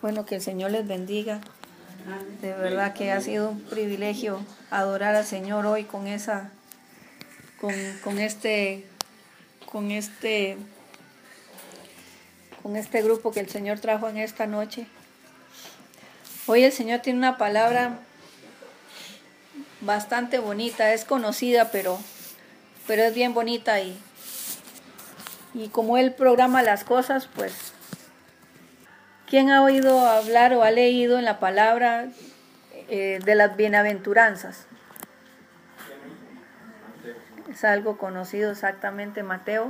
Bueno, que el Señor les bendiga. De verdad que ha sido un privilegio adorar al Señor hoy con este grupo que el Señor trajo en esta noche. Hoy el Señor tiene una palabra bastante bonita, es conocida, pero es bien bonita y como Él programa las cosas, pues, ¿quién ha oído hablar o ha leído en la palabra de las bienaventuranzas? Es algo conocido, exactamente, Mateo.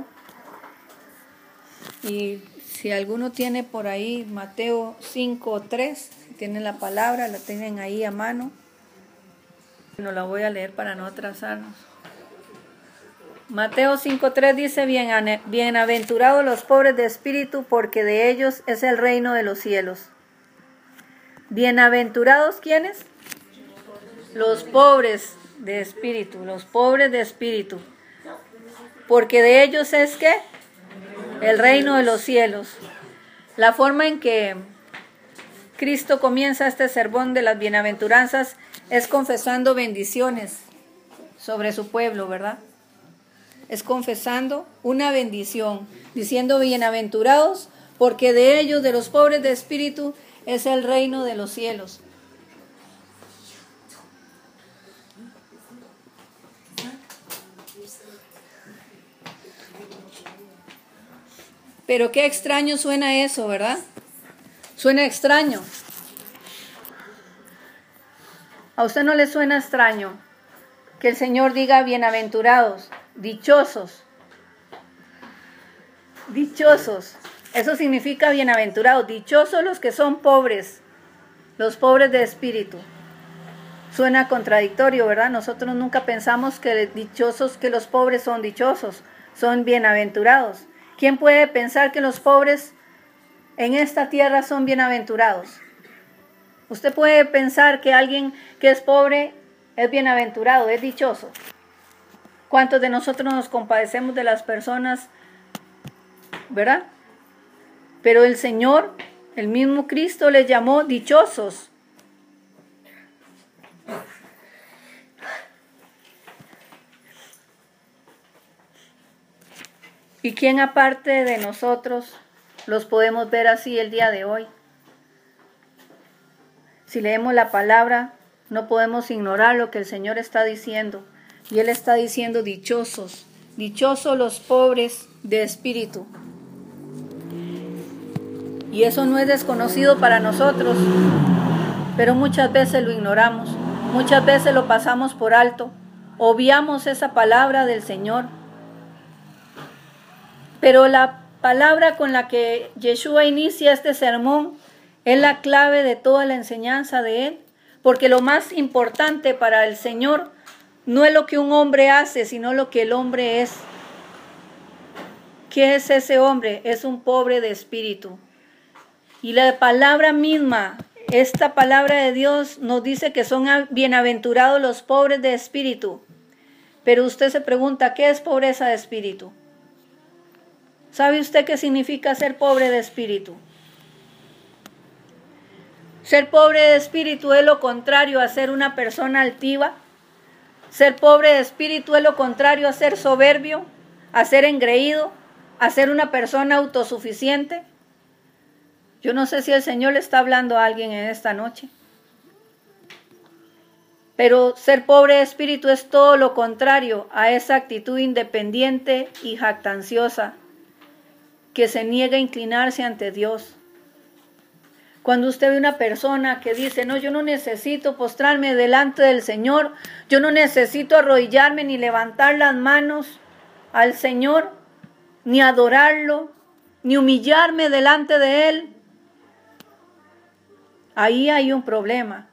Y si alguno tiene por ahí Mateo 5:3, si tienen la palabra, la tienen ahí a mano. No la voy a leer para no atrasarnos. Mateo 5:3 dice: bienaventurados los pobres de espíritu, porque de ellos es el reino de los cielos. Bienaventurados, ¿quiénes? Los pobres de espíritu, los pobres de espíritu, porque de ellos es ¿qué? El reino de los cielos. La forma en que Cristo comienza este sermón de las bienaventuranzas es confesando bendiciones sobre su pueblo, ¿verdad? Es confesando una bendición, diciendo: bienaventurados, porque de ellos, de los pobres de espíritu, es el reino de los cielos. Pero qué extraño suena eso, ¿verdad? Suena extraño. ¿A usted no le suena extraño que el Señor diga bienaventurados, dichosos? Dichosos. Eso significa bienaventurados. Dichosos los que son pobres, los pobres de espíritu. Suena contradictorio, ¿verdad? Nosotros nunca pensamos que los pobres son dichosos, son bienaventurados. ¿Quién puede pensar que los pobres en esta tierra son bienaventurados? Usted puede pensar que alguien que es pobre es bienaventurado, es dichoso. ¿Cuántos de nosotros nos compadecemos de las personas, verdad? Pero el Señor, el mismo Cristo, les llamó dichosos. ¿Y quién aparte de nosotros los podemos ver así el día de hoy? Si leemos la palabra, no podemos ignorar lo que el Señor está diciendo. Y Él está diciendo: dichosos, dichosos los pobres de espíritu. Y eso no es desconocido para nosotros, pero muchas veces lo ignoramos, muchas veces lo pasamos por alto, obviamos esa palabra del Señor. Pero la palabra con la que Yeshua inicia este sermón es la clave de toda la enseñanza de Él, porque lo más importante para el Señor no es lo que un hombre hace, sino lo que el hombre es. ¿Qué es ese hombre? Es un pobre de espíritu. Y la palabra misma, esta palabra de Dios nos dice que son bienaventurados los pobres de espíritu. Pero usted se pregunta, ¿qué es pobreza de espíritu? ¿Sabe usted qué significa ser pobre de espíritu? Ser pobre de espíritu es lo contrario a ser una persona altiva. Ser pobre de espíritu es lo contrario a ser soberbio, a ser engreído, a ser una persona autosuficiente. Yo no sé si el Señor le está hablando a alguien en esta noche. Pero ser pobre de espíritu es todo lo contrario a esa actitud independiente y jactanciosa que se niega a inclinarse ante Dios. Cuando usted ve una persona que dice: no, yo no necesito postrarme delante del Señor, yo no necesito arrodillarme ni levantar las manos al Señor, ni adorarlo, ni humillarme delante de Él, ahí hay un problema.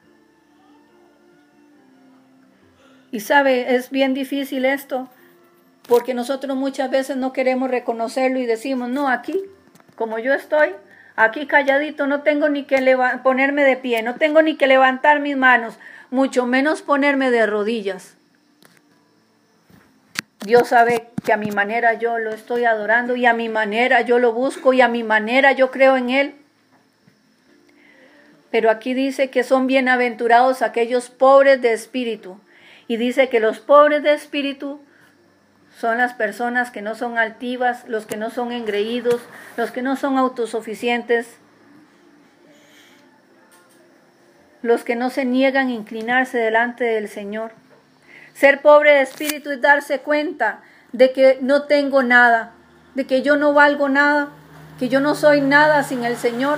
Y sabe, es bien difícil esto, porque nosotros muchas veces no queremos reconocerlo y decimos: no, aquí, como yo estoy, aquí calladito, no tengo ni que ponerme de pie, no tengo ni que levantar mis manos, mucho menos ponerme de rodillas. Dios sabe que a mi manera yo lo estoy adorando, y a mi manera yo lo busco, y a mi manera yo creo en Él. Pero aquí dice que son bienaventurados aquellos pobres de espíritu. Y dice que los pobres de espíritu son las personas que no son altivas, los que no son engreídos, los que no son autosuficientes, los que no se niegan a inclinarse delante del Señor. Ser pobre de espíritu es darse cuenta de que no tengo nada, de que yo no valgo nada, que yo no soy nada sin el Señor,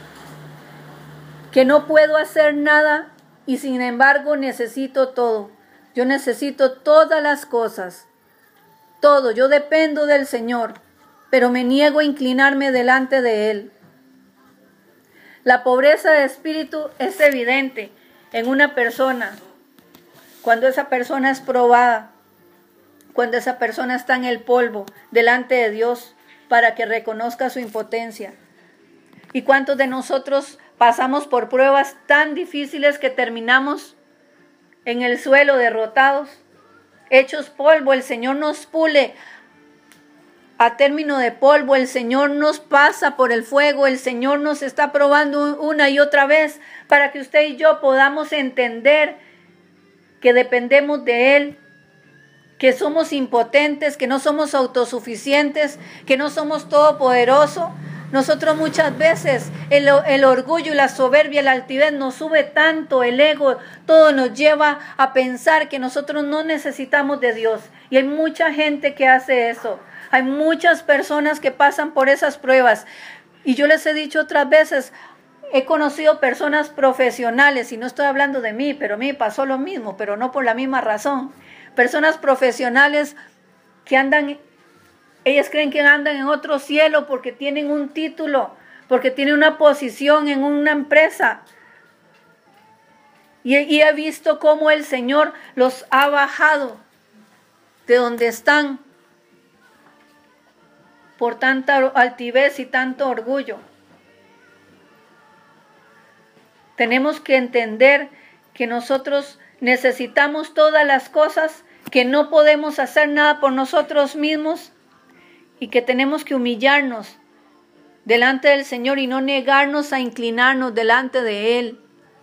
que no puedo hacer nada y sin embargo necesito todo. Yo necesito todas las cosas, todo. Yo dependo del Señor, pero me niego a inclinarme delante de Él. La pobreza de espíritu es evidente en una persona cuando esa persona es probada, cuando esa persona está en el polvo delante de Dios para que reconozca su impotencia. ¿Y cuántos de nosotros pasamos por pruebas tan difíciles que terminamos en el suelo derrotados, hechos polvo? El Señor nos pule a término de polvo, el Señor nos pasa por el fuego, el Señor nos está probando una y otra vez para que usted y yo podamos entender que dependemos de Él, que somos impotentes, que no somos autosuficientes, que no somos todopoderosos. Nosotros muchas veces el orgullo y la soberbia, la altivez nos sube tanto, el ego, todo nos lleva a pensar que nosotros no necesitamos de Dios. Y hay mucha gente que hace eso. Hay muchas personas que pasan por esas pruebas. Y yo les he dicho otras veces, he conocido personas profesionales, y no estoy hablando de mí, pero a mí pasó lo mismo, pero no por la misma razón. Personas profesionales que andan... Ellas creen que andan en otro cielo porque tienen un título, porque tienen una posición en una empresa. Y he visto cómo el Señor los ha bajado de donde están por tanta altivez y tanto orgullo. Tenemos que entender que nosotros necesitamos todas las cosas, que no podemos hacer nada por nosotros mismos, y que tenemos que humillarnos delante del Señor y no negarnos a inclinarnos delante de Él.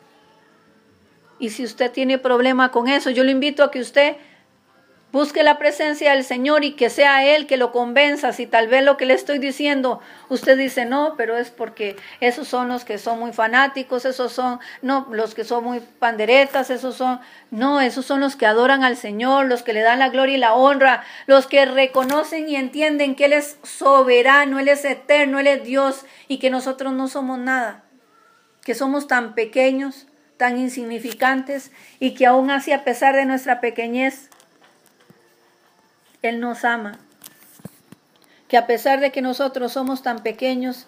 Y si usted tiene problema con eso, yo le invito a que usted busque la presencia del Señor y que sea Él que lo convenza. Si tal vez lo que le estoy diciendo, usted dice no, pero es porque esos son los que son muy fanáticos, esos son, no, los que son muy panderetas, esos son los que adoran al Señor, los que le dan la gloria y la honra, los que reconocen y entienden que Él es soberano, Él es eterno, Él es Dios y que nosotros no somos nada, que somos tan pequeños, tan insignificantes y que aún así, a pesar de nuestra pequeñez, Él nos ama, que a pesar de que nosotros somos tan pequeños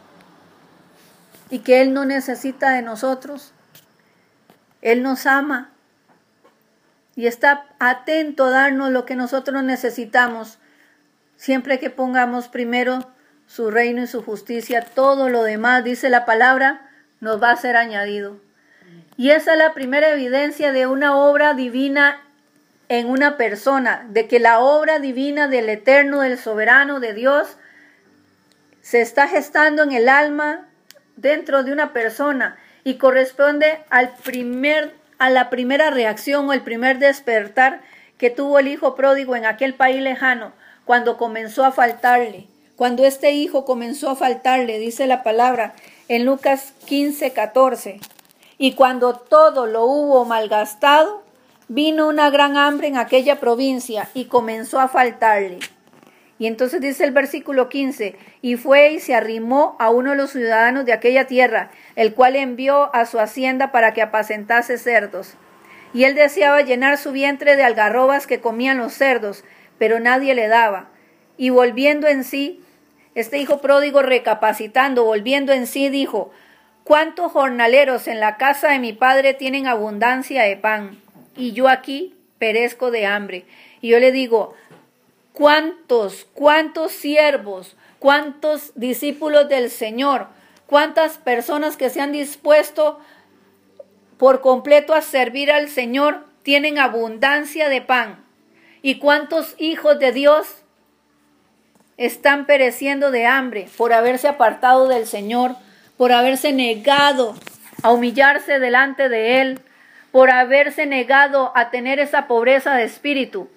y que Él no necesita de nosotros, Él nos ama y está atento a darnos lo que nosotros necesitamos, siempre que pongamos primero su reino y su justicia. Todo lo demás, dice la palabra, nos va a ser añadido. Y esa es la primera evidencia de una obra divina en una persona, de que la obra divina del eterno, del soberano, de Dios, se está gestando en el alma dentro de una persona y corresponde a la primera reacción o el primer despertar que tuvo el hijo pródigo en aquel país lejano, cuando comenzó a faltarle. Cuando este hijo comenzó a faltarle, dice la palabra en Lucas 15:14, y cuando todo lo hubo malgastado, vino una gran hambre en aquella provincia y comenzó a faltarle. Y entonces dice el versículo 15, y fue y se arrimó a uno de los ciudadanos de aquella tierra, el cual envió a su hacienda para que apacentase cerdos. Y él deseaba llenar su vientre de algarrobas que comían los cerdos, pero nadie le daba. Y volviendo en sí, este hijo pródigo recapacitando, volviendo en sí, dijo, ¿cuántos jornaleros en la casa de mi padre tienen abundancia de pan? Y yo aquí perezco de hambre. Y yo le digo, ¿cuántos siervos, cuántos discípulos del Señor, cuántas personas que se han dispuesto por completo a servir al Señor tienen abundancia de pan? ¿Y cuántos hijos de Dios están pereciendo de hambre por haberse apartado del Señor, por haberse negado a humillarse delante de Él por haberse negado a tener esa pobreza de espíritu.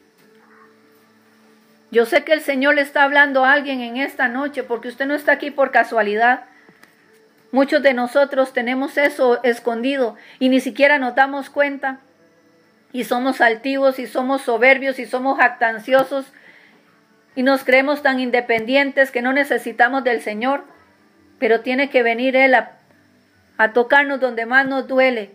Yo sé que el Señor le está hablando a alguien en esta noche, porque usted no está aquí por casualidad. Muchos de nosotros tenemos eso escondido y ni siquiera nos damos cuenta. Y somos altivos y somos soberbios y somos jactanciosos y nos creemos tan independientes que no necesitamos del Señor. Pero tiene que venir Él a tocarnos donde más nos duele,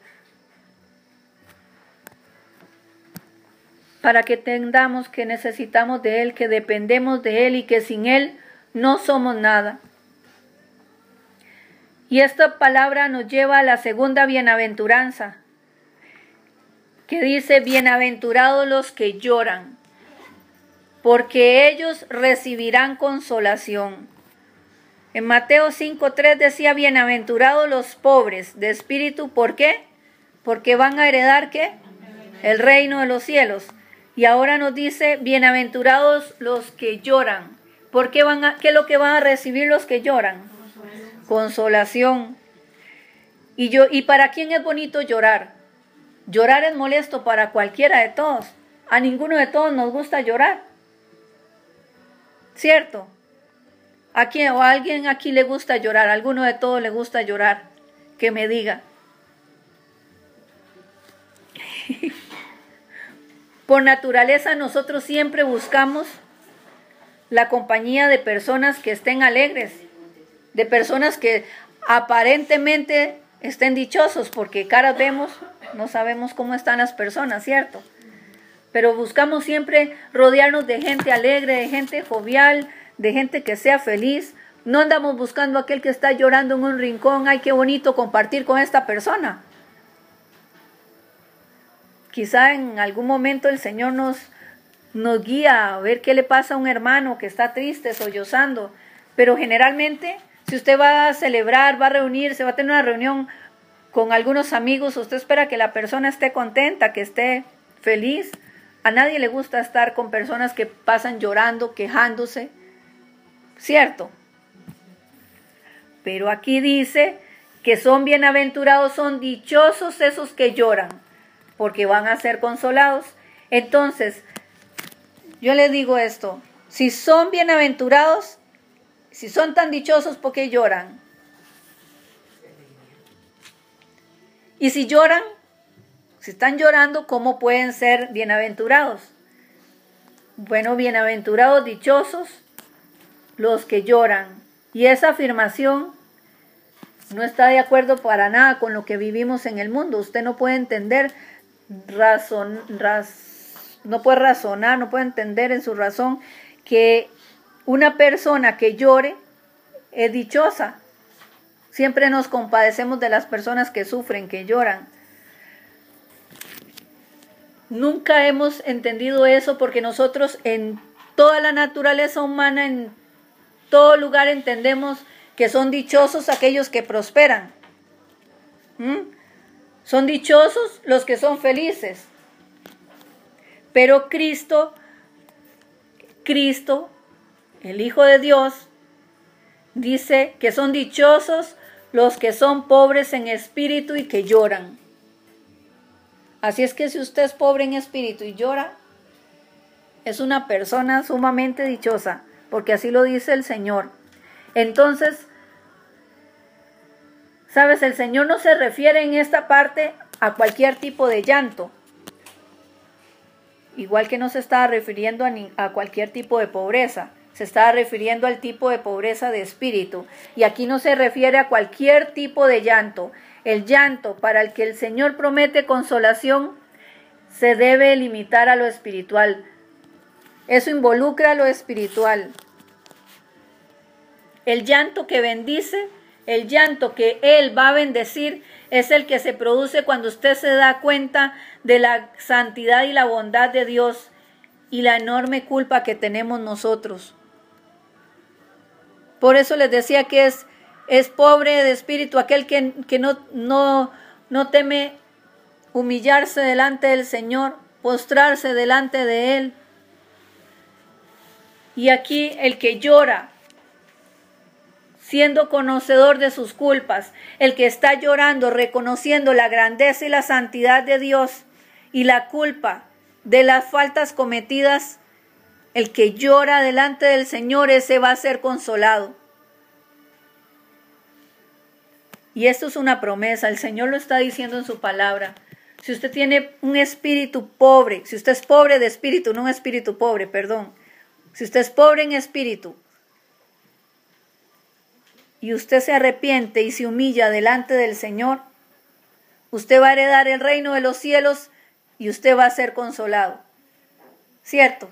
para que entendamos que necesitamos de Él, que dependemos de Él y que sin Él no somos nada. Y esta palabra nos lleva a la segunda bienaventuranza, que dice: bienaventurados los que lloran, porque ellos recibirán consolación. En Mateo 5:3 decía: bienaventurados los pobres de espíritu. ¿Por qué? Porque van a heredar ¿qué? El reino de los cielos. Y ahora nos dice: bienaventurados los que lloran. ¿Por qué qué es lo que van a recibir los que lloran? Consolación. ¿Y para quién es bonito llorar? Llorar es molesto para cualquiera de todos. A ninguno de todos nos gusta llorar, ¿cierto? ¿A alguien aquí le gusta llorar? ¿A alguno de todos le gusta llorar? Que me diga. Por naturaleza nosotros siempre buscamos la compañía de personas que estén alegres, de personas que aparentemente estén dichosos, porque caras vemos, no sabemos cómo están las personas, ¿cierto? Pero buscamos siempre rodearnos de gente alegre, de gente jovial, de gente que sea feliz. No andamos buscando a aquel que está llorando en un rincón. Ay, qué bonito compartir con esta persona. Quizá en algún momento el Señor nos guía a ver qué le pasa a un hermano que está triste, sollozando. Pero generalmente, si usted va a celebrar, va a reunirse, va a tener una reunión con algunos amigos, usted espera que la persona esté contenta, que esté feliz. A nadie le gusta estar con personas que pasan llorando, quejándose, ¿cierto? Pero aquí dice que son bienaventurados, son dichosos esos que lloran, porque van a ser consolados. Entonces, yo les digo esto: si son bienaventurados, si son tan dichosos, ¿por qué lloran? Y si lloran, si están llorando, ¿cómo pueden ser bienaventurados? Bueno, bienaventurados, dichosos los que lloran. Y esa afirmación no está de acuerdo para nada con lo que vivimos en el mundo. Usted no puede entender, no puede razonar, no puede entender en su razón que una persona que llore es dichosa. Siempre nos compadecemos de las personas que sufren, que lloran. Nunca hemos entendido eso, porque nosotros en toda la naturaleza humana, en todo lugar, entendemos que son dichosos aquellos que prosperan. Son dichosos los que son felices. Pero Cristo, el Hijo de Dios, dice que son dichosos los que son pobres en espíritu y que lloran. Así es que si usted es pobre en espíritu y llora, es una persona sumamente dichosa, porque así lo dice el Señor. Entonces, ¿sabes? El Señor no se refiere en esta parte a cualquier tipo de llanto, igual que no se está refiriendo a cualquier tipo de pobreza. Se está refiriendo al tipo de pobreza de espíritu. Y aquí no se refiere a cualquier tipo de llanto. El llanto para el que el Señor promete consolación se debe limitar a lo espiritual. Eso involucra lo espiritual. El llanto que bendice, el llanto que Él va a bendecir, es el que se produce cuando usted se da cuenta de la santidad y la bondad de Dios y la enorme culpa que tenemos nosotros. Por eso les decía que es pobre de espíritu aquel que no teme humillarse delante del Señor, postrarse delante de Él. Y aquí el que llora siendo conocedor de sus culpas, el que está llorando, reconociendo la grandeza y la santidad de Dios y la culpa de las faltas cometidas, el que llora delante del Señor, ese va a ser consolado. Y esto es una promesa, el Señor lo está diciendo en su palabra. Si usted tiene un espíritu pobre, si usted es pobre de espíritu, no un espíritu pobre, perdón. Si usted es pobre en espíritu y usted se arrepiente y se humilla delante del Señor, usted va a heredar el reino de los cielos y usted va a ser consolado. ¿Cierto?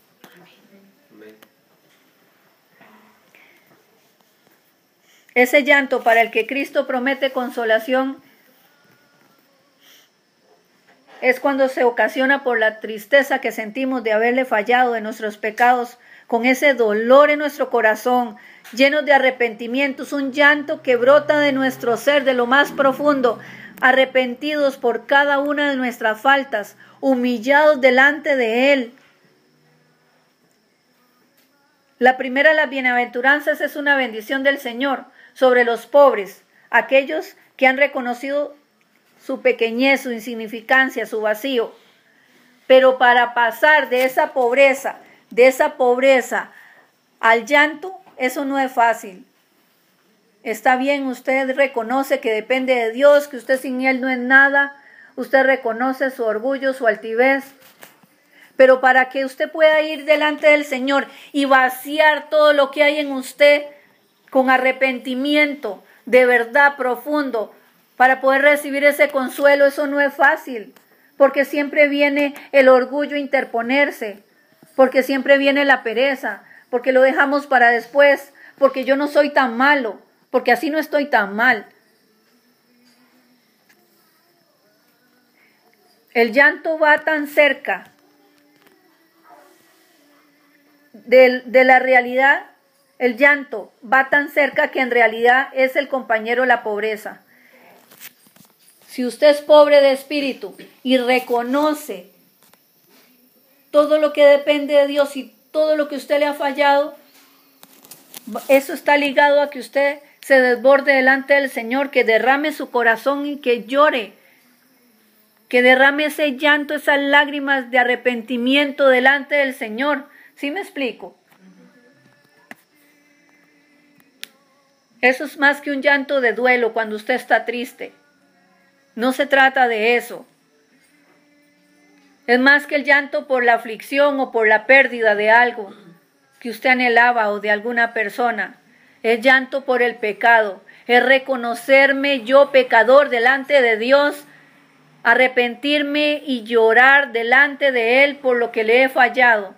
Ese llanto para el que Cristo promete consolación es cuando se ocasiona por la tristeza que sentimos de haberle fallado de nuestros pecados, con ese dolor en nuestro corazón, llenos de arrepentimientos, un llanto que brota de nuestro ser, de lo más profundo, arrepentidos por cada una de nuestras faltas, humillados delante de Él. La primera de las bienaventuranzas es una bendición del Señor sobre los pobres, aquellos que han reconocido su pequeñez, su insignificancia, su vacío. Pero para pasar de esa pobreza al llanto, eso no es fácil. Está bien, usted reconoce que depende de Dios, que usted sin Él no es nada, usted reconoce su orgullo, su altivez. Pero para que usted pueda ir delante del Señor y vaciar todo lo que hay en usted con arrepentimiento de verdad profundo, para poder recibir ese consuelo, eso no es fácil, porque siempre viene el orgullo a interponerse, porque siempre viene la pereza, porque lo dejamos para después, porque yo no soy tan malo, porque así no estoy tan mal. El llanto va tan cerca de la realidad, el llanto va tan cerca que en realidad es el compañero de la pobreza. Si usted es pobre de espíritu y reconoce todo lo que depende de Dios y todo lo que usted le ha fallado, eso está ligado a que usted se desborde delante del Señor, que derrame su corazón y que llore, que derrame ese llanto, esas lágrimas de arrepentimiento delante del Señor. ¿Sí me explico? Eso es más que un llanto de duelo cuando usted está triste. No se trata de eso. Es más que el llanto por la aflicción o por la pérdida de algo que usted anhelaba o de alguna persona. Es llanto por el pecado. Es reconocerme yo pecador delante de Dios, arrepentirme y llorar delante de Él por lo que le he fallado.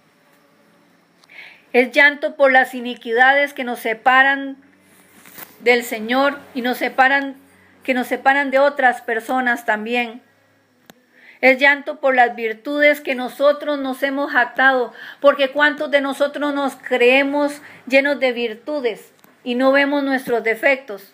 Es llanto por las iniquidades que nos separan del Señor y que nos separan de otras personas también. Es llanto por las virtudes que nosotros nos hemos jactado, porque cuántos de nosotros nos creemos llenos de virtudes y no vemos nuestros defectos.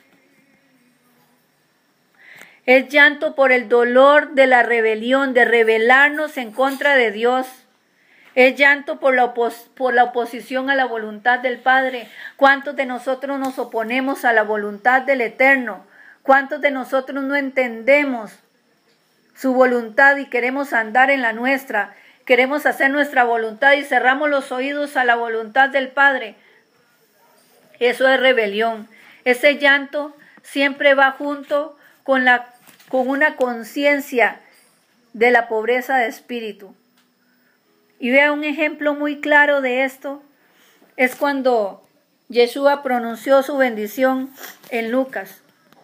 Es llanto por el dolor de la rebelión, de rebelarnos en contra de Dios. Es llanto por la oposición a la voluntad del Padre. ¿Cuántos de nosotros nos oponemos a la voluntad del Eterno? ¿Cuántos de nosotros no entendemos su voluntad y queremos andar en la nuestra? Queremos hacer nuestra voluntad y cerramos los oídos a la voluntad del Padre. Eso es rebelión. Ese llanto siempre va junto con una conciencia de la pobreza de espíritu. Y vea un ejemplo muy claro de esto, es cuando Yeshua pronunció su bendición en Lucas.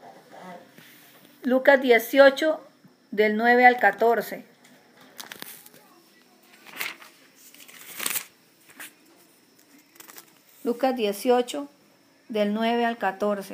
Lucas 18, del 9 al 14. Lucas 18, del 9 al 14.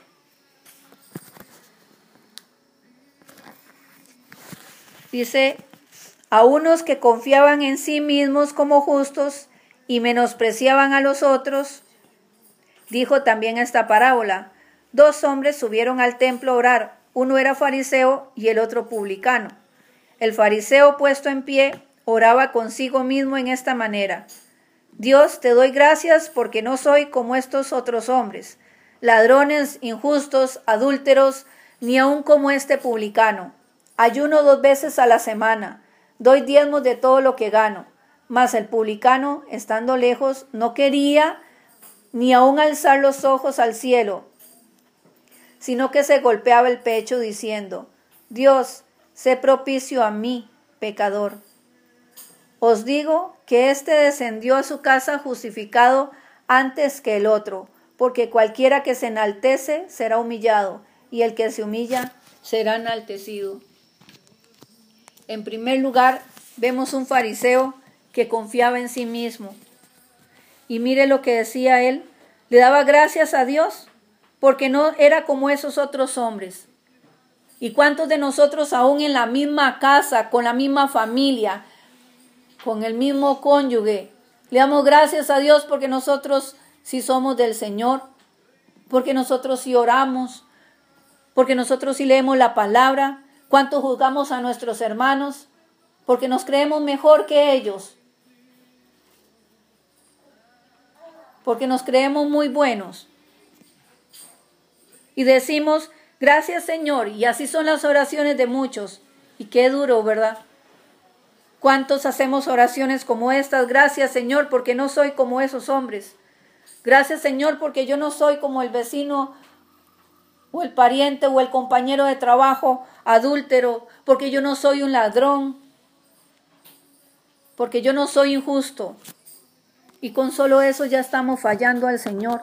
Dice: a unos que confiaban en sí mismos como justos y menospreciaban a los otros, dijo también esta parábola. 2 hombres subieron al templo a orar. Uno era fariseo y el otro publicano. El fariseo, puesto en pie, oraba consigo mismo en esta manera: Dios, te doy gracias porque no soy como estos otros hombres, ladrones, injustos, adúlteros, ni aun como este publicano. Ayuno 2 veces a la semana, doy diezmos de todo lo que gano. Mas el publicano, estando lejos, no quería ni aun alzar los ojos al cielo, sino que se golpeaba el pecho diciendo: Dios, sé propicio a mí, pecador. Os digo que éste descendió a su casa justificado antes que el otro, porque cualquiera que se enaltece será humillado, y el que se humilla será enaltecido. En primer lugar, vemos un fariseo que confiaba en sí mismo. Y mire lo que decía él: le daba gracias a Dios porque no era como esos otros hombres. ¿Y cuántos de nosotros aún en la misma casa, con la misma familia, con el mismo cónyuge, le damos gracias a Dios porque nosotros sí somos del Señor, porque nosotros sí oramos, porque nosotros sí leemos la palabra? ¿Cuánto juzgamos a nuestros hermanos porque nos creemos mejor que ellos? Porque nos creemos muy buenos. Y decimos: gracias, Señor. Y así son las oraciones de muchos. Y qué duro, ¿verdad? ¿Cuántos hacemos oraciones como estas? Gracias, Señor, porque no soy como esos hombres. Gracias, Señor, porque yo no soy como el vecino o el pariente o el compañero de trabajo adúltero, porque yo no soy un ladrón, porque yo no soy injusto. Y con solo eso ya estamos fallando al Señor.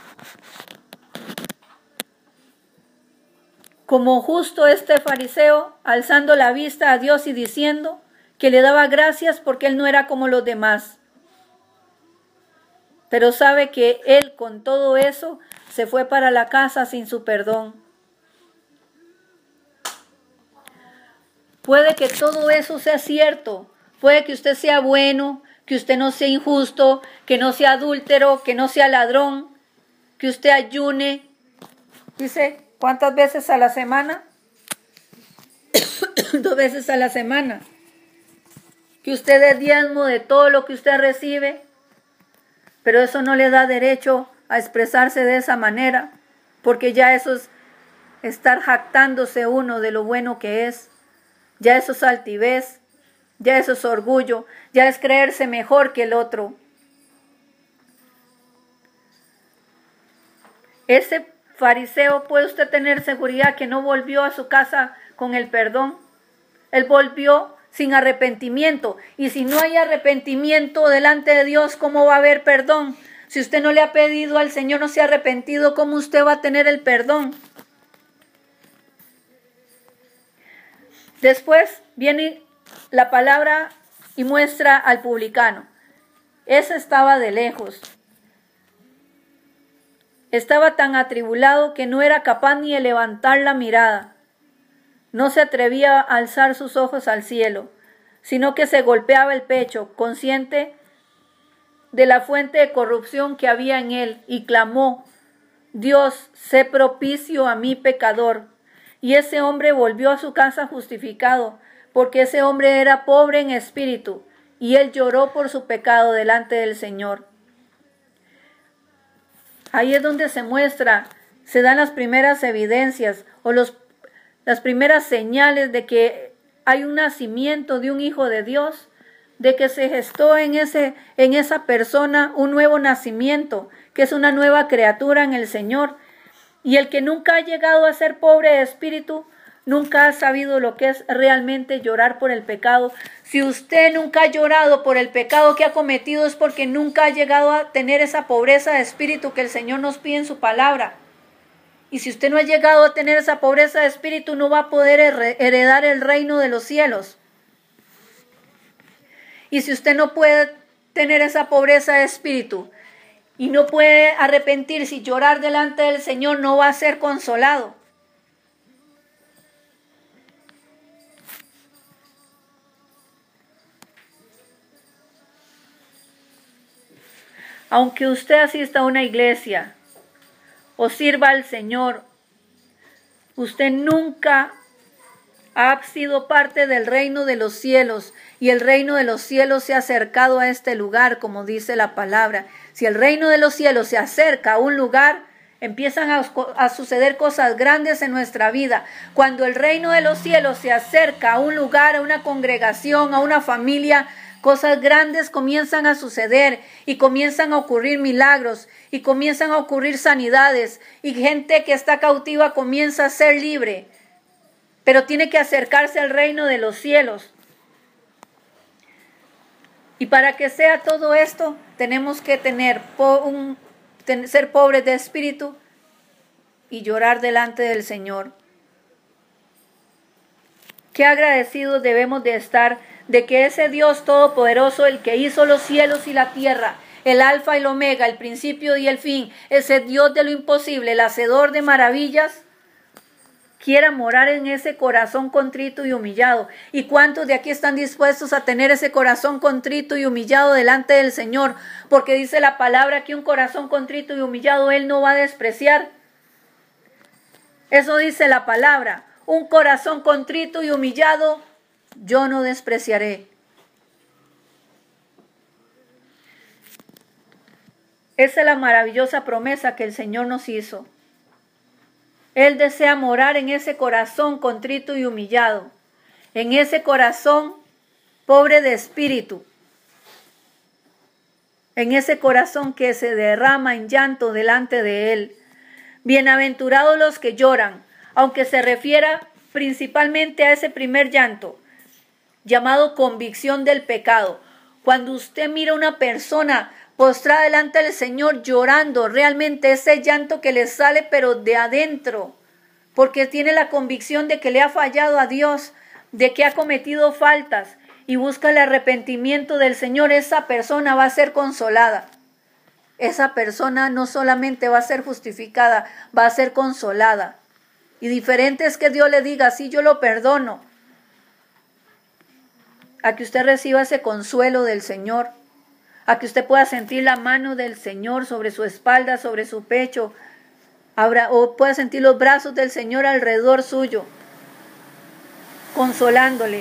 Como justo este fariseo, alzando la vista a Dios y diciendo que le daba gracias porque él no era como los demás. Pero sabe que él con todo eso se fue para la casa sin su perdón. Puede que todo eso sea cierto. Puede que usted sea bueno, que usted no sea injusto, que no sea adúltero, que no sea ladrón, que usted ayune. Dice, ¿cuántas veces a la semana? 2 veces a la semana. Que usted dé diezmo de todo lo que usted recibe. Pero eso no le da derecho a expresarse de esa manera, porque ya eso es estar jactándose uno de lo bueno que es. Ya eso es altivez, ya eso es orgullo, ya es creerse mejor que el otro. Ese fariseo, puede usted tener seguridad que no volvió a su casa con el perdón. Él volvió sin arrepentimiento. Y si no hay arrepentimiento delante de Dios, ¿cómo va a haber perdón? Si usted no le ha pedido al Señor, no se ha arrepentido, ¿cómo usted va a tener el perdón? Después viene la palabra y muestra al publicano. Ese estaba de lejos. Estaba tan atribulado que no era capaz ni de levantar la mirada. No se atrevía a alzar sus ojos al cielo, sino que se golpeaba el pecho, consciente de la fuente de corrupción que había en él, y clamó: Dios, sé propicio a mí, pecador. Y ese hombre volvió a su casa justificado, porque ese hombre era pobre en espíritu, y él lloró por su pecado delante del Señor. Ahí es donde se dan las primeras evidencias o las primeras señales de que hay un nacimiento de un hijo de Dios, de que se gestó en esa persona un nuevo nacimiento, que es una nueva criatura en el Señor. Y el que nunca ha llegado a ser pobre de espíritu, nunca ha sabido lo que es realmente llorar por el pecado. Si usted nunca ha llorado por el pecado que ha cometido, es porque nunca ha llegado a tener esa pobreza de espíritu que el Señor nos pide en su palabra. Y si usted no ha llegado a tener esa pobreza de espíritu, no va a poder heredar el reino de los cielos. Y si usted no puede tener esa pobreza de espíritu y no puede arrepentirse y llorar delante del Señor, no va a ser consolado. Aunque usted asista a una iglesia o sirva al Señor, usted nunca ha sido parte del reino de los cielos, y el reino de los cielos se ha acercado a este lugar, como dice la palabra. Si el reino de los cielos se acerca a un lugar, empiezan a suceder cosas grandes en nuestra vida. Cuando el reino de los cielos se acerca a un lugar, a una congregación, a una familia, cosas grandes comienzan a suceder y comienzan a ocurrir milagros y comienzan a ocurrir sanidades y gente que está cautiva comienza a ser libre. Pero tiene que acercarse al reino de los cielos. Y para que sea todo esto, tenemos que ser pobres de espíritu y llorar delante del Señor. Qué agradecidos debemos de estar de que ese Dios todopoderoso, el que hizo los cielos y la tierra, el alfa y el omega, el principio y el fin, ese Dios de lo imposible, el hacedor de maravillas, quiera morar en ese corazón contrito y humillado. ¿Y cuántos de aquí están dispuestos a tener ese corazón contrito y humillado delante del Señor? Porque dice la palabra que un corazón contrito y humillado Él no va a despreciar. Eso dice la palabra. Un corazón contrito y humillado yo no despreciaré. Esa es la maravillosa promesa que el Señor nos hizo. Él desea morar en ese corazón contrito y humillado, en ese corazón pobre de espíritu, en ese corazón que se derrama en llanto delante de Él. Bienaventurados los que lloran, aunque se refiera principalmente a ese primer llanto, llamado convicción del pecado. Cuando usted mira a una persona postrada delante del Señor llorando, realmente ese llanto que le sale pero de adentro, porque tiene la convicción de que le ha fallado a Dios, de que ha cometido faltas y busca el arrepentimiento del Señor, esa persona va a ser consolada. Esa persona no solamente va a ser justificada, va a ser consolada. Y diferente es que Dios le diga, sí, yo lo perdono, a que usted reciba ese consuelo del Señor, a que usted pueda sentir la mano del Señor sobre su espalda, sobre su pecho, o pueda sentir los brazos del Señor alrededor suyo, consolándole.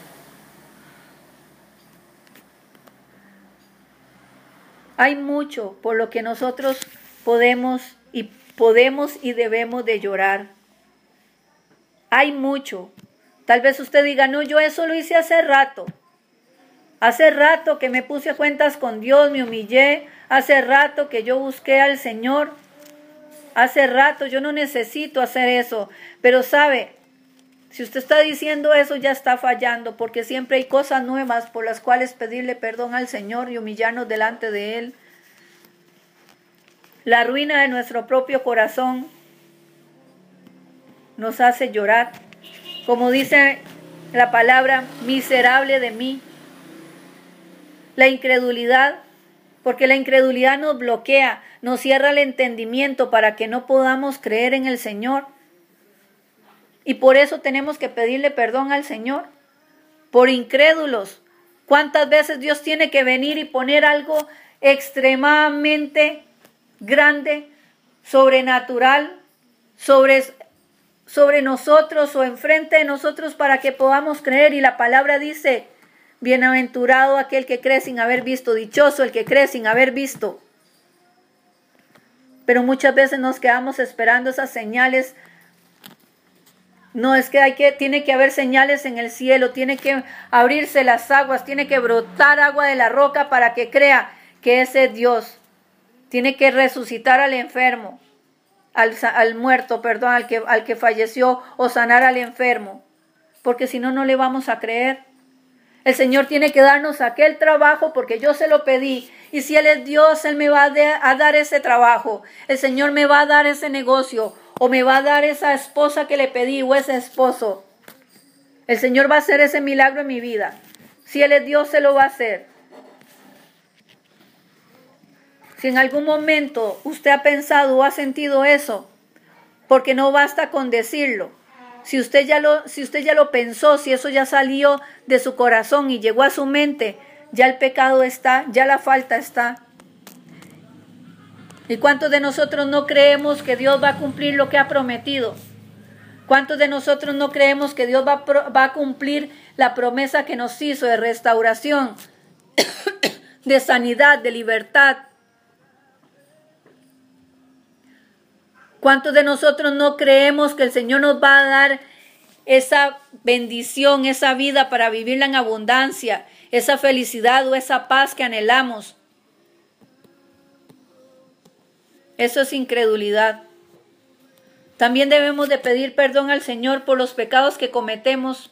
Hay mucho por lo que nosotros podemos y debemos de llorar. Hay mucho. Tal vez usted diga, no, yo eso lo hice hace rato. Hace rato que me puse a cuentas con Dios, me humillé. Hace rato que yo busqué al Señor. Hace rato, yo no necesito hacer eso. Pero sabe, si usted está diciendo eso, ya está fallando, porque siempre hay cosas nuevas por las cuales pedirle perdón al Señor y humillarnos delante de Él. La ruina de nuestro propio corazón nos hace llorar. Como dice la palabra, miserable de mí. La incredulidad, porque la incredulidad nos bloquea, nos cierra el entendimiento para que no podamos creer en el Señor. Y por eso tenemos que pedirle perdón al Señor, por incrédulos. ¿Cuántas veces Dios tiene que venir y poner algo extremadamente grande, sobrenatural, sobre nosotros o enfrente de nosotros para que podamos creer? Y la palabra dice, bienaventurado aquel que cree sin haber visto, dichoso el que cree sin haber visto. Pero muchas veces nos quedamos esperando esas señales. No, es que tiene que haber señales en el cielo, tiene que abrirse las aguas, tiene que brotar agua de la roca para que crea que ese es Dios. Tiene que resucitar al enfermo, al muerto, perdón, al que falleció, o sanar al enfermo, porque si no, no le vamos a creer. El Señor tiene que darnos aquel trabajo porque yo se lo pedí. Y si Él es Dios, Él me va a dar ese trabajo. El Señor me va a dar ese negocio. O me va a dar esa esposa que le pedí o ese esposo. El Señor va a hacer ese milagro en mi vida. Si Él es Dios, se lo va a hacer. Si en algún momento usted ha pensado o ha sentido eso, porque no basta con decirlo. Si usted ya lo pensó, si eso ya salió de su corazón y llegó a su mente, ya el pecado está, ya la falta está. ¿Y cuántos de nosotros no creemos que Dios va a cumplir lo que ha prometido? ¿Cuántos de nosotros no creemos que Dios va a cumplir la promesa que nos hizo de restauración, de sanidad, de libertad? ¿Cuántos de nosotros no creemos que el Señor nos va a dar esa bendición, esa vida para vivirla en abundancia, esa felicidad o esa paz que anhelamos? Eso es incredulidad. También debemos de pedir perdón al Señor por los pecados que cometemos.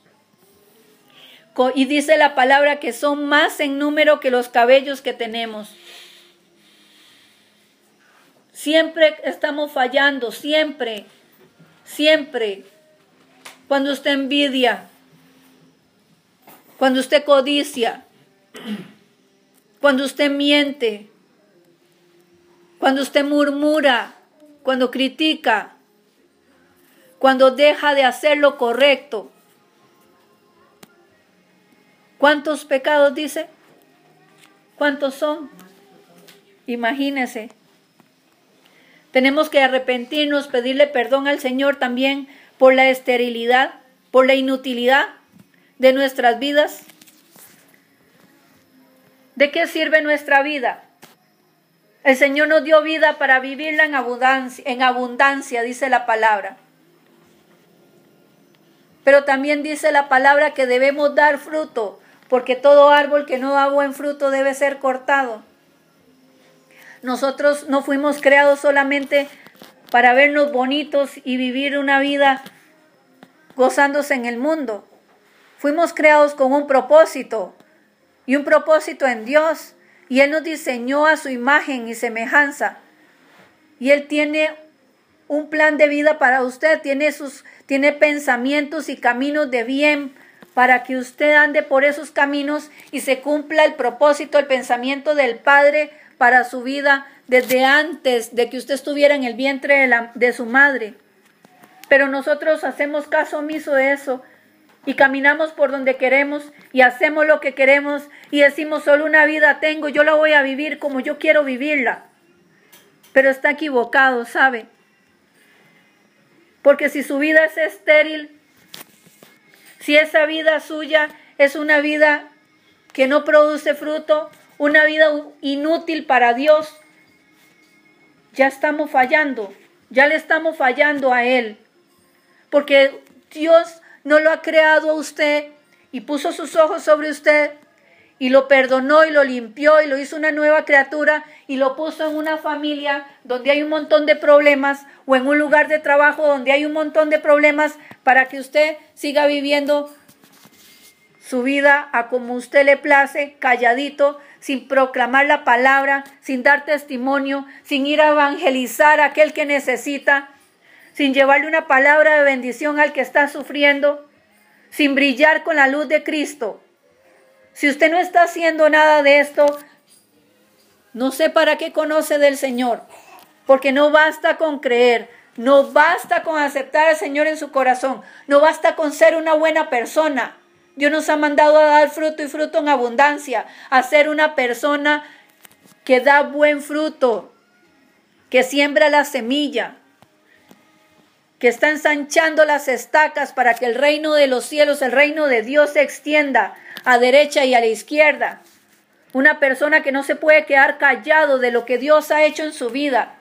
Y dice la palabra que son más en número que los cabellos que tenemos. Siempre estamos fallando, siempre, siempre. Cuando usted envidia, cuando usted codicia, cuando usted miente, cuando usted murmura, cuando critica, cuando deja de hacer lo correcto. ¿Cuántos pecados dice? ¿Cuántos son? Imagínese. Tenemos que arrepentirnos, pedirle perdón al Señor también por la esterilidad, por la inutilidad de nuestras vidas. ¿De qué sirve nuestra vida? El Señor nos dio vida para vivirla en abundancia, dice la palabra. Pero también dice la palabra que debemos dar fruto, porque todo árbol que no da buen fruto debe ser cortado. Nosotros no fuimos creados solamente para vernos bonitos y vivir una vida gozándose en el mundo. Fuimos creados con un propósito, y un propósito en Dios, y Él nos diseñó a su imagen y semejanza. Y Él tiene un plan de vida para usted, tiene pensamientos y caminos de bien para que usted ande por esos caminos y se cumpla el propósito, el pensamiento del Padre para su vida desde antes de que usted estuviera en el vientre de su madre. Pero nosotros hacemos caso omiso de eso y caminamos por donde queremos y hacemos lo que queremos y decimos: solo una vida tengo, yo la voy a vivir como yo quiero vivirla. Pero está equivocado, ¿sabe? Porque si su vida es estéril, si esa vida suya es una vida que no produce fruto, una vida inútil para Dios, ya estamos fallando, ya le estamos fallando a Él. Porque Dios no lo ha creado a usted y puso sus ojos sobre usted y lo perdonó y lo limpió y lo hizo una nueva criatura y lo puso en una familia donde hay un montón de problemas o en un lugar de trabajo donde hay un montón de problemas para que usted siga viviendo su vida a como usted le place, calladito, sin proclamar la palabra, sin dar testimonio, sin ir a evangelizar a aquel que necesita, sin llevarle una palabra de bendición al que está sufriendo, sin brillar con la luz de Cristo. Si usted no está haciendo nada de esto, no sé para qué conoce del Señor, porque no basta con creer, no basta con aceptar al Señor en su corazón, no basta con ser una buena persona. Dios nos ha mandado a dar fruto y fruto en abundancia, a ser una persona que da buen fruto, que siembra la semilla, que está ensanchando las estacas para que el reino de los cielos, el reino de Dios se extienda a derecha y a la izquierda. Una persona que no se puede quedar callado de lo que Dios ha hecho en su vida.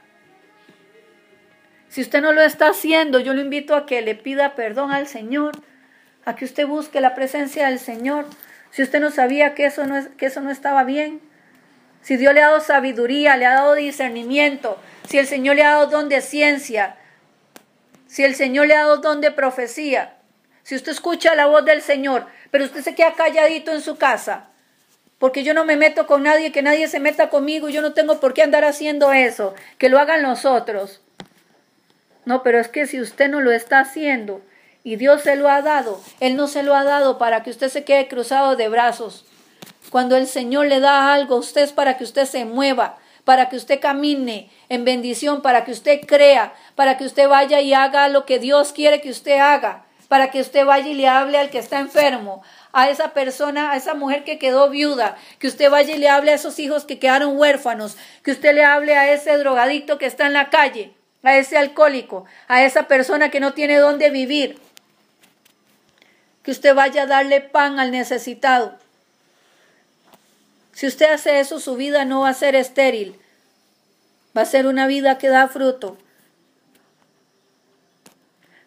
Si usted no lo está haciendo, yo lo invito a que le pida perdón al Señor, a que usted busque la presencia del Señor. Si usted no sabía que eso no estaba bien, si Dios le ha dado sabiduría, le ha dado discernimiento, si el Señor le ha dado don de ciencia, si el Señor le ha dado don de profecía, si usted escucha la voz del Señor, pero usted se queda calladito en su casa, porque yo no me meto con nadie, que nadie se meta conmigo, yo no tengo por qué andar haciendo eso, que lo hagan los otros. No, pero es que si usted no lo está haciendo y Dios se lo ha dado, Él no se lo ha dado para que usted se quede cruzado de brazos. Cuando el Señor le da algo a usted es para que usted se mueva, para que usted camine en bendición, para que usted crea, para que usted vaya y haga lo que Dios quiere que usted haga, para que usted vaya y le hable al que está enfermo, a esa persona, a esa mujer que quedó viuda, que usted vaya y le hable a esos hijos que quedaron huérfanos, que usted le hable a ese drogadicto que está en la calle, a ese alcohólico, a esa persona que no tiene dónde vivir, que usted vaya a darle pan al necesitado. Si usted hace eso, su vida no va a ser estéril, va a ser una vida que da fruto.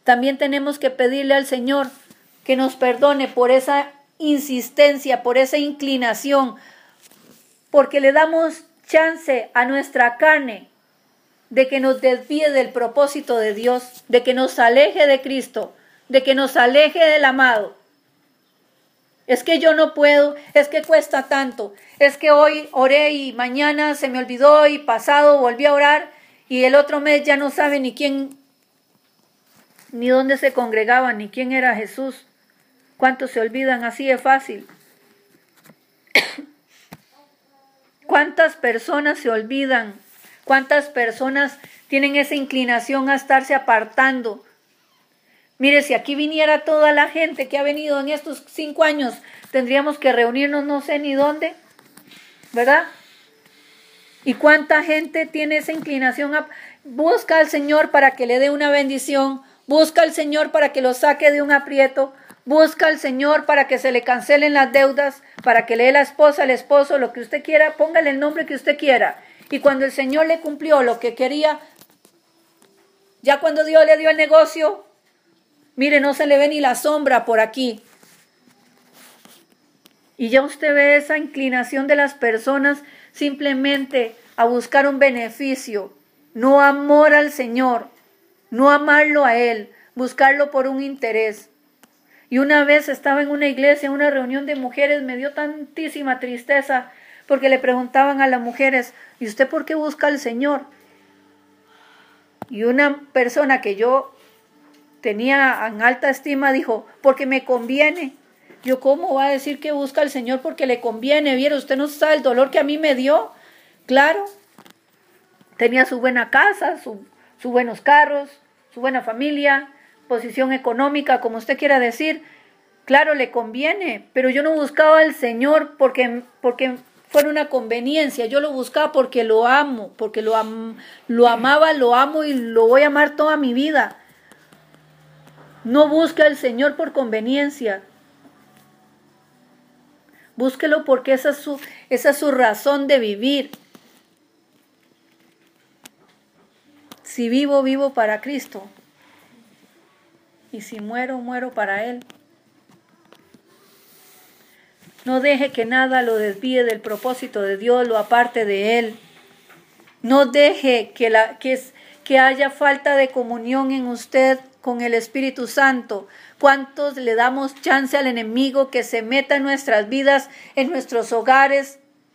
También tenemos que pedirle al Señor que nos perdone por esa insistencia, por esa inclinación, porque le damos chance a nuestra carne de que nos desvíe del propósito de Dios, de que nos aleje de Cristo, de que nos aleje del amado. Es que yo no puedo, es que cuesta tanto, es que hoy oré y mañana se me olvidó y pasado volví a orar y el otro mes ya no sabe ni quién, ni dónde se congregaban, ni quién era Jesús. ¿Cuántos se olvidan así de fácil? ¿Cuántas personas se olvidan? ¿Cuántas personas tienen esa inclinación a estarse apartando? Mire, si aquí viniera toda la gente que ha venido en estos 5 años, tendríamos que reunirnos no sé ni dónde, ¿verdad? ¿Y cuánta gente tiene esa inclinación busca al Señor para que le dé una bendición, busca al Señor para que lo saque de un aprieto, busca al Señor para que se le cancelen las deudas, para que le dé la esposa, el esposo, lo que usted quiera, póngale el nombre que usted quiera? Y cuando el Señor le cumplió lo que quería, ya cuando Dios le dio el negocio, mire, no se le ve ni la sombra por aquí. Y ya usted ve esa inclinación de las personas simplemente a buscar un beneficio, no amor al Señor, no amarlo a Él, buscarlo por un interés. Y una vez estaba en una iglesia, en una reunión de mujeres, me dio tantísima tristeza porque le preguntaban a las mujeres, ¿y usted por qué busca al Señor? Y una persona que yo tenía en alta estima dijo, porque me conviene. Yo, ¿cómo va a decir que busca al Señor porque le conviene? ¿Viera? Usted no sabe el dolor que a mí me dio. Claro, tenía su buena casa, sus buenos carros, su buena familia, posición económica, como usted quiera decir. Claro, le conviene, pero yo no buscaba al Señor porque fuera una conveniencia. Yo lo buscaba porque lo amo, porque lo amaba, lo amo y lo voy a amar toda mi vida. No busque al Señor por conveniencia. Búsquelo porque esa es su razón de vivir. Si vivo, vivo para Cristo. Y si muero, muero para Él. No deje que nada lo desvíe del propósito de Dios, lo aparte de Él. No deje que haya falta de comunión en usted con el Espíritu Santo. ¿Cuántos le damos chance al enemigo que se meta en nuestras vidas, en nuestros hogares,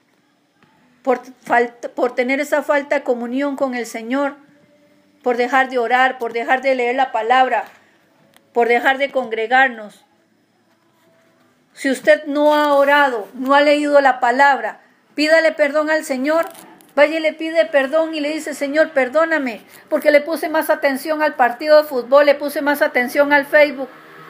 por tener esa falta de comunión con el Señor? Por dejar de orar, por dejar de leer la palabra, por dejar de congregarnos. Si usted no ha orado, no ha leído la palabra, pídale perdón al Señor. Vaya y le pide perdón y le dice, Señor, perdóname, porque le puse más atención al partido de fútbol, le puse más atención al Facebook.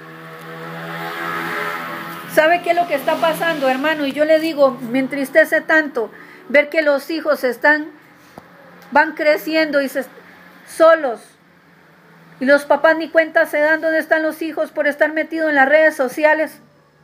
¿Sabe qué es lo que está pasando, hermano? Y yo le digo, me entristece tanto ver que los hijos van creciendo y solos. Y los papás ni cuenta se dan dónde están los hijos por estar metidos en las redes sociales.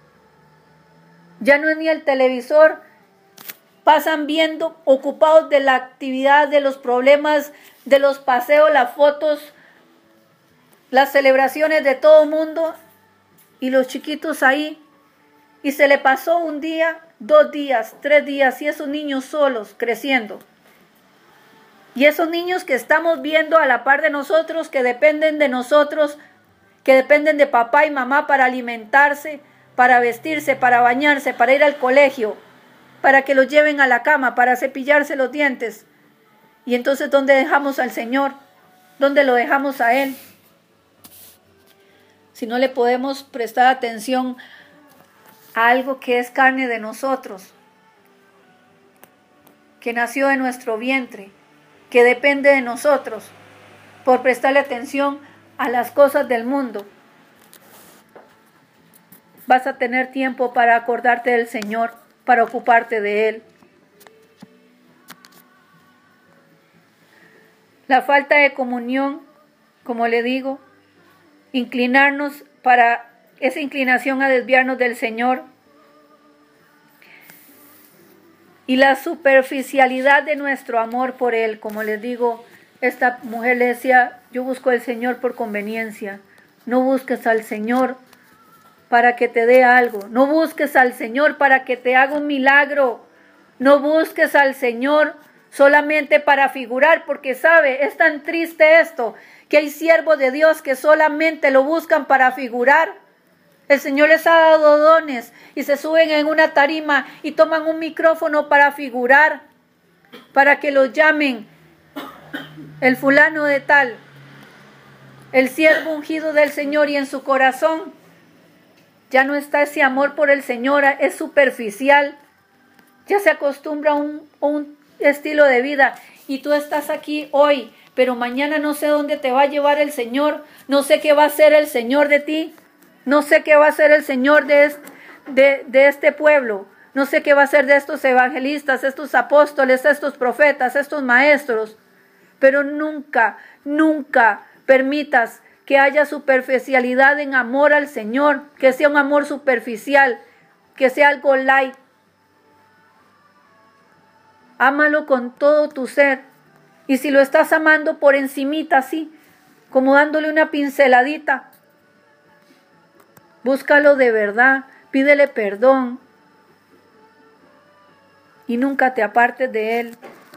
Ya no es ni el televisor. Pasan viendo, ocupados de la actividad, de los problemas, de los paseos, las fotos, las celebraciones de todo el mundo. Y los chiquitos ahí. Y se le pasó un día, 2 días, 3 días, y esos niños solos creciendo. Y esos niños que estamos viendo a la par de nosotros, que dependen de nosotros, que dependen de papá y mamá para alimentarse, para vestirse, para bañarse, para ir al colegio, para que los lleven a la cama, para cepillarse los dientes. Y entonces, ¿dónde dejamos al Señor? ¿Dónde lo dejamos a Él? Si no le podemos prestar atención a algo que es carne de nosotros, que nació de nuestro vientre, que depende de nosotros, por prestarle atención a las cosas del mundo, vas a tener tiempo para acordarte del Señor, para ocuparte de Él. La falta de comunión, como le digo, inclinarnos para esa inclinación a desviarnos del Señor, y la superficialidad de nuestro amor por Él. Como les digo, esta mujer le decía, yo busco al Señor por conveniencia, No busques al Señor para que te dé algo. No busques al Señor para que te haga un milagro. No busques al Señor solamente para figurar, porque sabe, es tan triste esto, que hay siervos de Dios que solamente lo buscan para figurar. El Señor les ha dado dones y se suben en una tarima y toman un micrófono para figurar, para que los llamen el fulano de tal, el siervo ungido del Señor, y en su corazón ya no está ese amor por el Señor, es superficial, ya se acostumbra a un estilo de vida, y tú estás aquí hoy, pero mañana no sé dónde te va a llevar el Señor, no sé qué va a hacer el Señor de ti, no sé qué va a hacer el Señor de este pueblo, no sé qué va a hacer de estos evangelistas, estos apóstoles, estos profetas, estos maestros, pero nunca, nunca permitas que haya superficialidad en amor al Señor, que sea un amor superficial, que sea algo light. Ámalo con todo tu ser, y si lo estás amando por encimita, así, como dándole una pinceladita, búscalo de verdad, pídele perdón, y nunca te apartes de Él.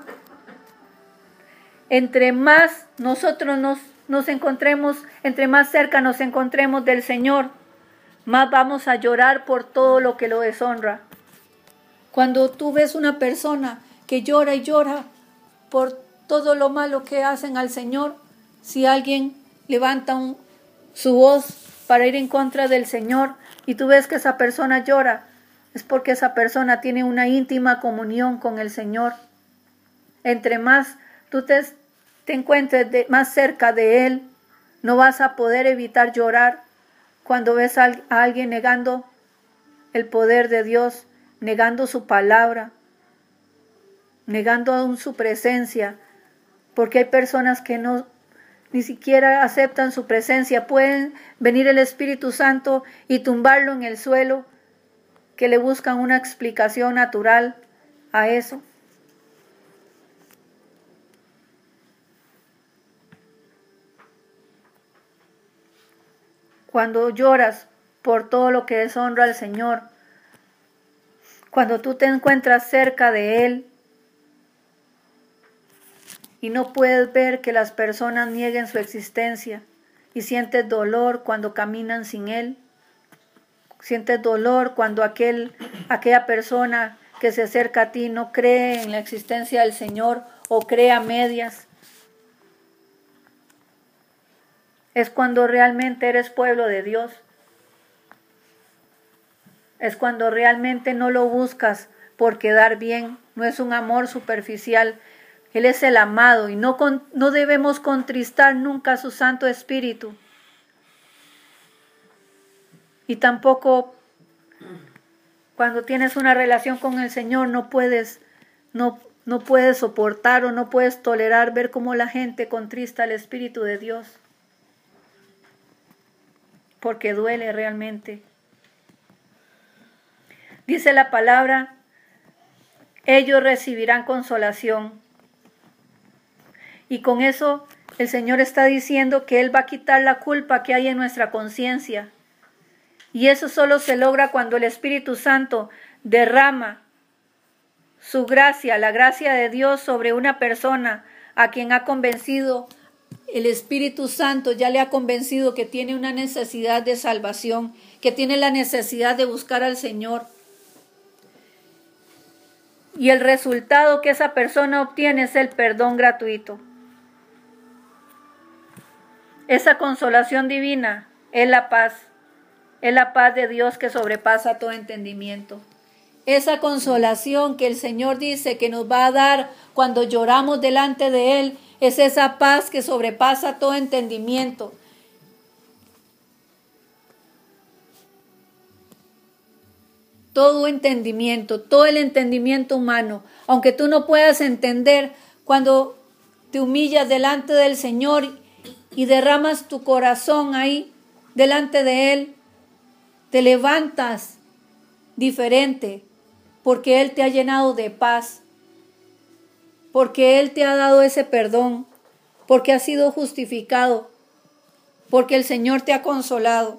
Entre más nosotros nos encontremos, entre más cerca nos encontremos del Señor, más vamos a llorar por todo lo que lo deshonra. Cuando tú ves una persona que llora y llora por todo lo malo que hacen al Señor, si alguien levanta su voz para ir en contra del Señor y tú ves que esa persona llora, es porque esa persona tiene una íntima comunión con el Señor. Entre más tú te encuentres más cerca de Él, no vas a poder evitar llorar cuando ves a alguien negando el poder de Dios, negando su palabra, negando aún su presencia, porque hay personas que ni siquiera aceptan su presencia. Pueden venir el Espíritu Santo y tumbarlo en el suelo, que le buscan una explicación natural a eso. Cuando lloras por todo lo que deshonra al Señor, cuando tú te encuentras cerca de Él y no puedes ver que las personas nieguen su existencia y sientes dolor cuando caminan sin Él, sientes dolor cuando aquella persona que se acerca a ti no cree en la existencia del Señor o cree a medias, es cuando realmente eres pueblo de Dios. Es cuando realmente no lo buscas por quedar bien. No es un amor superficial. Él es el amado y no debemos contristar nunca su Santo Espíritu. Y tampoco cuando tienes una relación con el Señor no puedes soportar o no puedes tolerar ver cómo la gente contrista al Espíritu de Dios. Porque duele realmente. Dice la palabra, ellos recibirán consolación. Y con eso el Señor está diciendo que Él va a quitar la culpa que hay en nuestra conciencia. Y eso solo se logra cuando el Espíritu Santo derrama su gracia, la gracia de Dios sobre una persona a quien ha convencido. El Espíritu Santo ya le ha convencido que tiene una necesidad de salvación, que tiene la necesidad de buscar al Señor. Y el resultado que esa persona obtiene es el perdón gratuito. Esa consolación divina es la paz de Dios que sobrepasa todo entendimiento. Esa consolación que el Señor dice que nos va a dar cuando lloramos delante de Él, es esa paz que sobrepasa todo entendimiento. Todo entendimiento, todo el entendimiento humano, aunque tú no puedas entender, cuando te humillas delante del Señor y derramas tu corazón ahí delante de Él, te levantas diferente, porque Él te ha llenado de paz, porque Él te ha dado ese perdón, porque has sido justificado. porque el Señor te ha consolado.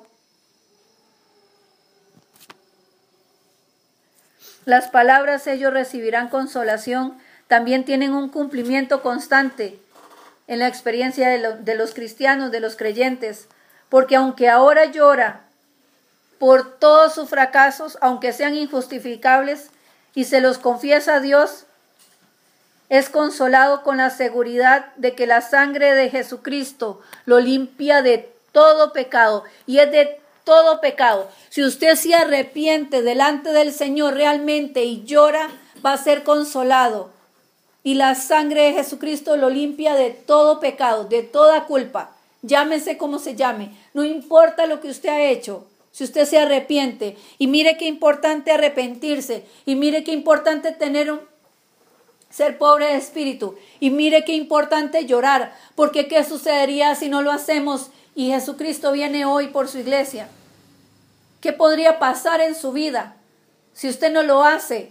Las palabras ellos recibirán consolación también tienen un cumplimiento constante en la experiencia de los cristianos, de los creyentes, porque aunque ahora llora por todos sus fracasos, aunque sean injustificables, y se los confiesa a Dios, es consolado con la seguridad de que la sangre de Jesucristo lo limpia de todo pecado, y es de todo pecado. Si usted se arrepiente delante del Señor realmente y llora, va a ser consolado. Y la sangre de Jesucristo lo limpia de todo pecado, de toda culpa. Llámese como se llame. No importa lo que usted ha hecho. Si usted se arrepiente. Y mire qué importante arrepentirse. Y mire qué importante ser pobre de espíritu. Y mire qué importante llorar. Porque ¿qué sucedería si no lo hacemos y Jesucristo viene hoy por su iglesia? ¿Qué podría pasar en su vida si usted no lo hace?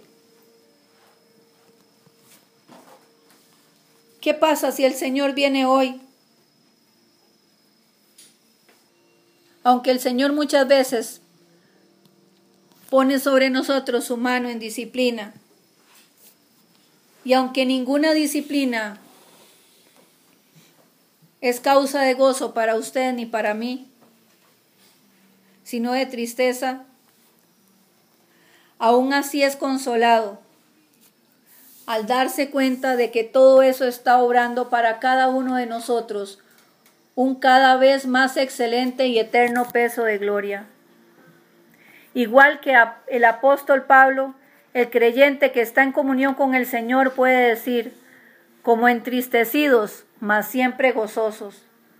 ¿Qué pasa si el Señor viene hoy? Aunque el Señor muchas veces pone sobre nosotros su mano en disciplina, y aunque ninguna disciplina es causa de gozo para usted ni para mí, sino de tristeza, aún así es consolado al darse cuenta de que todo eso está obrando para cada uno de nosotros un cada vez más excelente y eterno peso de gloria. Igual que el apóstol Pablo, el creyente que está en comunión con el Señor puede decir, como entristecidos, mas siempre gozosos.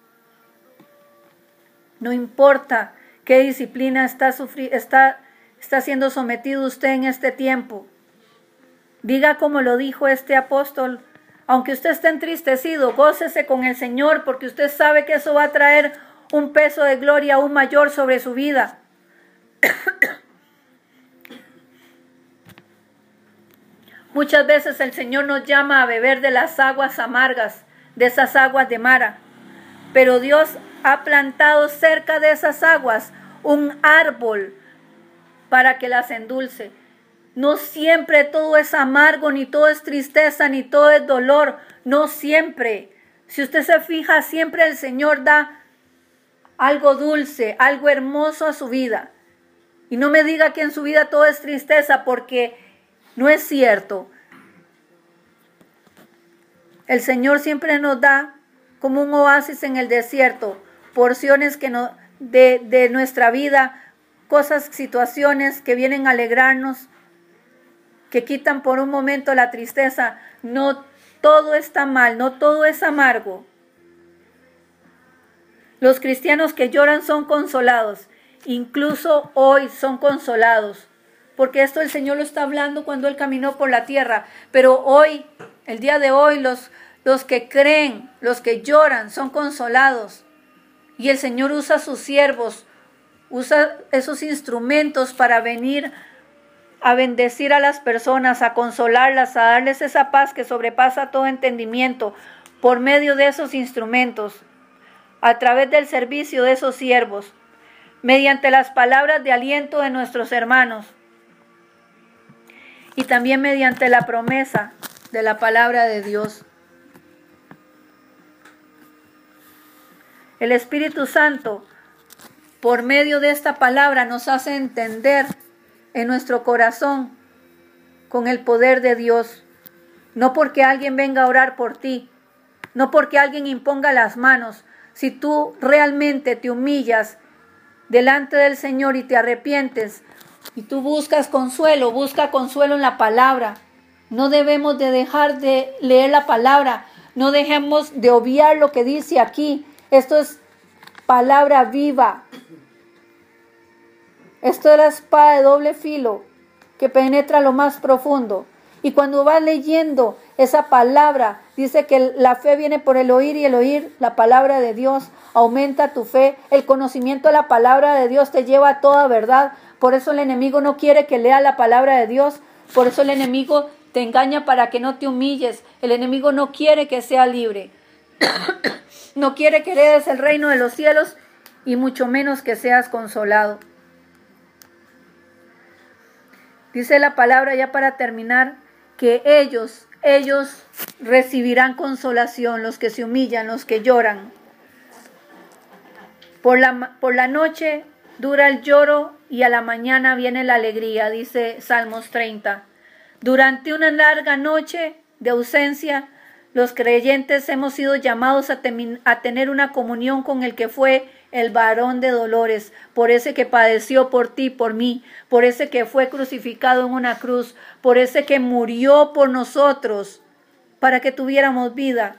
No importa qué disciplina está siendo sometido usted en este tiempo. Diga como lo dijo este apóstol, aunque usted esté entristecido, gócese con el Señor, porque usted sabe que eso va a traer un peso de gloria aún mayor sobre su vida. Muchas veces el Señor nos llama a beber de las aguas amargas, de esas aguas de Mara, pero Dios ha plantado cerca de esas aguas un árbol para que las endulce. No siempre todo es amargo, ni todo es tristeza, ni todo es dolor. No siempre. Si usted se fija, siempre el Señor da algo dulce, algo hermoso a su vida. Y no me diga que en su vida todo es tristeza, porque no es cierto. El Señor siempre nos da como un oasis en el desierto, porciones de nuestra vida, cosas, situaciones que vienen a alegrarnos, que quitan por un momento la tristeza. No todo está mal, no todo es amargo. Los cristianos que lloran son consolados, incluso hoy son consolados, porque esto el Señor lo está hablando cuando Él caminó por la tierra, pero hoy, el día de hoy, los que creen, los que lloran son consolados, y el Señor usa sus siervos, usa esos instrumentos para venir a bendecir a las personas, a consolarlas, a darles esa paz que sobrepasa todo entendimiento por medio de esos instrumentos, a través del servicio de esos siervos, mediante las palabras de aliento de nuestros hermanos y también mediante la promesa de la palabra de Dios. El Espíritu Santo, por medio de esta palabra, nos hace entender en nuestro corazón con el poder de Dios. No porque alguien venga a orar por ti, no porque alguien imponga las manos. Si tú realmente te humillas delante del Señor y te arrepientes y tú busca consuelo en la palabra. No debemos de dejar de leer la palabra, no dejemos de obviar lo que dice aquí. Esto es palabra viva. Esto es la espada de doble filo que penetra lo más profundo. Y cuando vas leyendo esa palabra, dice que la fe viene por el oír y el oír la palabra de Dios. Aumenta tu fe. El conocimiento de la palabra de Dios te lleva a toda verdad. Por eso el enemigo no quiere que lea la palabra de Dios. Por eso el enemigo te engaña para que no te humilles. El enemigo no quiere que seas libre. No quiere que heredes el reino de los cielos y mucho menos que seas consolado. Dice la palabra, ya para terminar, que ellos recibirán consolación, los que se humillan, los que lloran. Por la noche dura el lloro y a la mañana viene la alegría, dice Salmos 30. Durante una larga noche de ausencia, los creyentes hemos sido llamados a tener una comunión con el que fue el varón de dolores, por ese que padeció por ti, por mí, por ese que fue crucificado en una cruz, por ese que murió por nosotros para que tuviéramos vida.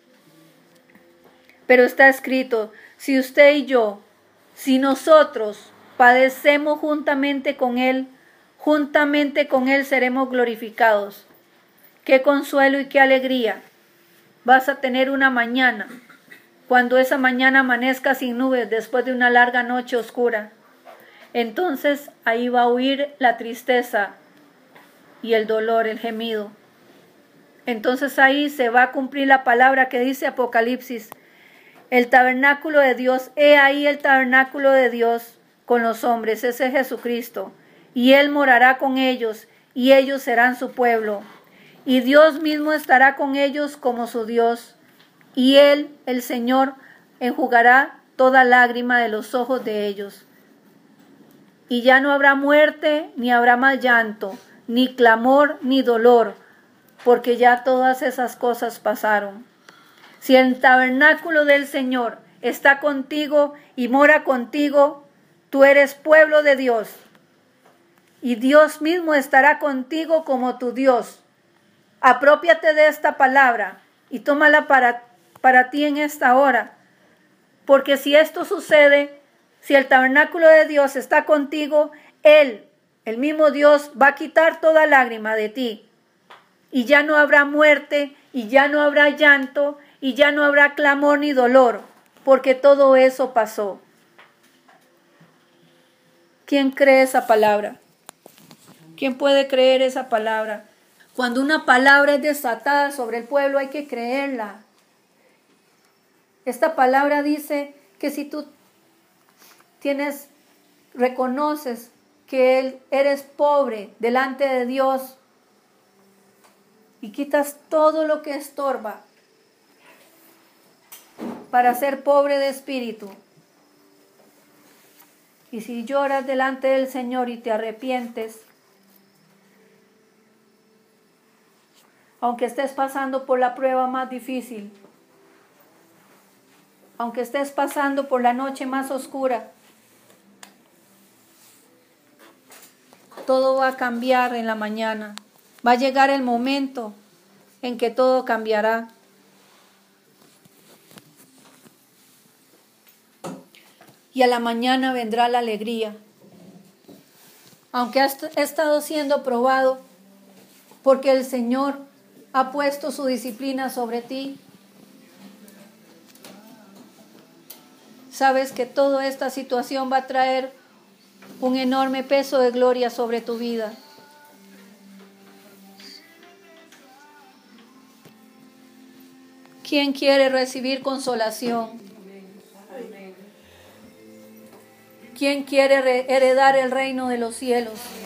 Pero está escrito, si usted y yo, si nosotros padecemos juntamente con Él seremos glorificados. Qué consuelo y qué alegría vas a tener una mañana, cuando esa mañana amanezca sin nubes después de una larga noche oscura. Entonces ahí va a huir la tristeza y el dolor, el gemido. Entonces ahí se va a cumplir la palabra que dice Apocalipsis, el tabernáculo de Dios, he ahí el tabernáculo de Dios con los hombres, ese es Jesucristo, y Él morará con ellos, y ellos serán su pueblo, y Dios mismo estará con ellos como su Dios, y Él, el Señor, enjugará toda lágrima de los ojos de ellos. Y ya no habrá muerte, ni habrá más llanto, ni clamor, ni dolor, porque ya todas esas cosas pasaron. Si el tabernáculo del Señor está contigo y mora contigo, tú eres pueblo de Dios. Y Dios mismo estará contigo como tu Dios. Aprópiate de esta palabra y tómala para ti en esta hora. Porque si esto sucede, si el tabernáculo de Dios está contigo, Él, el mismo Dios, va a quitar toda lágrima de ti. Y ya no habrá muerte, y ya no habrá llanto, y ya no habrá clamor ni dolor, porque todo eso pasó. ¿Quién cree esa palabra? ¿Quién puede creer esa palabra? Cuando una palabra es desatada sobre el pueblo hay que creerla. Esta palabra dice que si tú reconoces que eres pobre delante de Dios y quitas todo lo que estorba para ser pobre de espíritu, y si lloras delante del Señor y te arrepientes, aunque estés pasando por la prueba más difícil, aunque estés pasando por la noche más oscura, todo va a cambiar en la mañana. Va a llegar el momento en que todo cambiará. Y a la mañana vendrá la alegría. Aunque ha estado siendo probado, porque el Señor ha puesto su disciplina sobre ti, sabes que toda esta situación va a traer un enorme peso de gloria sobre tu vida. ¿Quién quiere recibir consolación? ¿Quién quiere heredar el reino de los cielos?